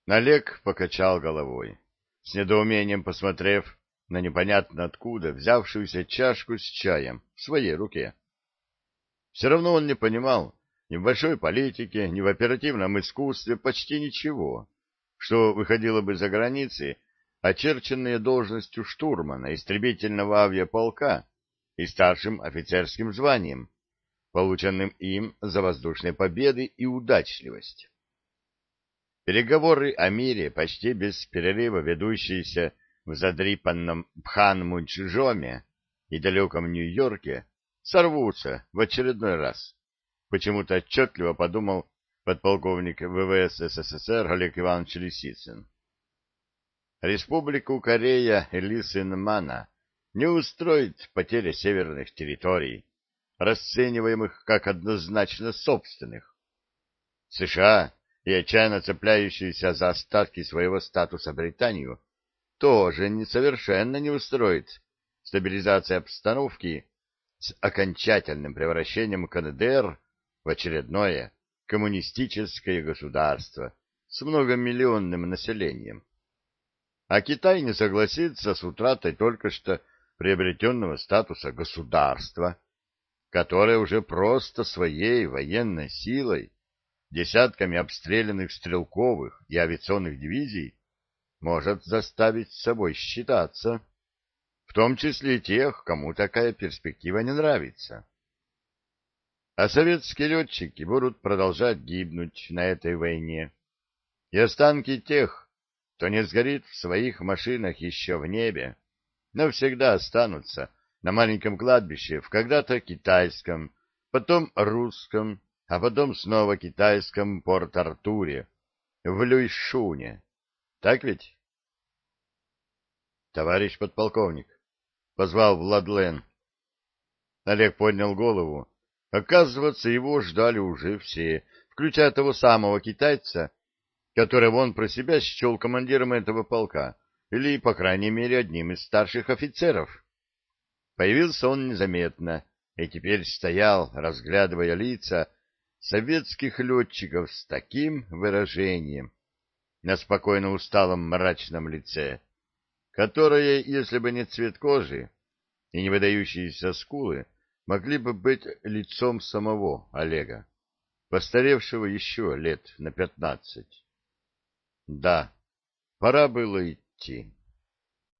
Олег покачал головой, с недоумением посмотрев на непонятно откуда взявшуюся чашку с чаем в своей руке. Все равно он не понимал ни в большой политике, ни в оперативном искусстве почти ничего, что выходило бы за границы, очерченные должностью штурмана истребительного авиаполка и старшим офицерским званием, полученным им за воздушные победы и удачливость. Переговоры о мире, почти без перерыва ведущиеся в задрипанном Пханмунджоме и далеком Нью-Йорке, сорвутся в очередной раз. Почему-то отчетливо подумал подполковник ВВС СССР Олег Иванович Лисицын. Республику Корея Лисынмана не устроит потеря северных территорий, расцениваемых как однозначно собственных. США и отчаянно цепляющуюся за остатки своего статуса Британию тоже совершенно не устроит стабилизация обстановки с окончательным превращением КНДР в очередное коммунистическое государство с многомиллионным населением. А Китай не согласится с утратой только что приобретенного статуса государства, которое уже просто своей военной силой, десятками обстрелянных стрелковых и авиационных дивизий, может заставить с собой считаться, в том числе и тех, кому такая перспектива не нравится. А советские летчики будут продолжать гибнуть на этой войне, и останки тех, кто не сгорит в своих машинах еще в небе, навсегда останутся на маленьком кладбище в когда-то китайском, потом русском, а потом снова китайском Порт-Артуре, в Люйшуне. Так ведь? — Товарищ подполковник, — позвал Владлен. Олег поднял голову. Оказывается, его ждали уже все, включая того самого китайца, которого он про себя счел командиром этого полка, или, по крайней мере, одним из старших офицеров. Появился он незаметно и теперь стоял, разглядывая лица советских летчиков с таким выражением на спокойно усталом мрачном лице, которое, если бы не цвет кожи и не выдающиеся скулы, могли бы быть лицом самого Олега, постаревшего еще лет на 15. Да, пора было идти.